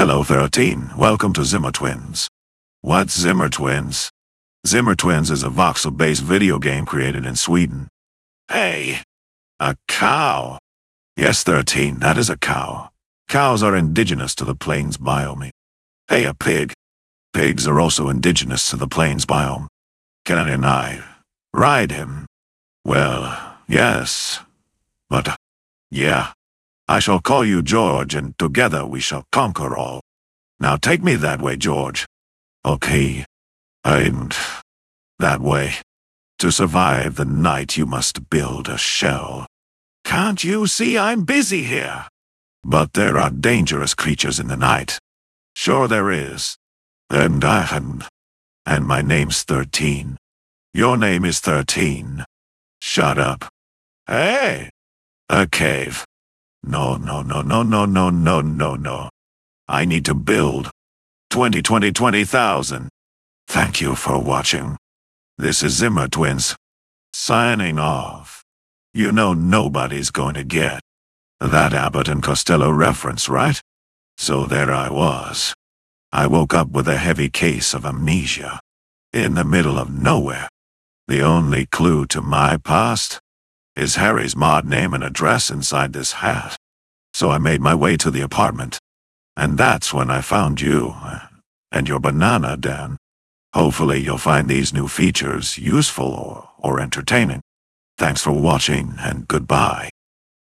Hello 13, welcome to Zimmer Twins. What's Zimmer Twins? Zimmer Twins is a voxel-based video game created in Sweden. Hey, a cow. Yes, 13, that is a cow. Cows are indigenous to the plains biome. Hey, a pig. Pigs are also indigenous to the plains biome. Can and I ride him? Well, yes. But, yeah. I shall call you George, and together we shall conquer all. Now take me that way, George. Okay. And that way. To survive the night, you must build a shell. Can't you see I'm busy here? But there are dangerous creatures in the night. Sure there is. And my name's 13. Your name is 13. Shut up. Hey! A cave. No. I need to build. 20,000. Thank you for watching. This is Zimmer Twins. Signing off. You know nobody's going to get that Abbott and Costello reference, right? So there I was. I woke up with a heavy case of amnesia. In the middle of nowhere. The only clue to my past is Harry's mod name and address inside this hat. So I made my way to the apartment. And that's when I found you. And your banana, Dan. Hopefully you'll find these new features useful or entertaining. Thanks for watching, and goodbye.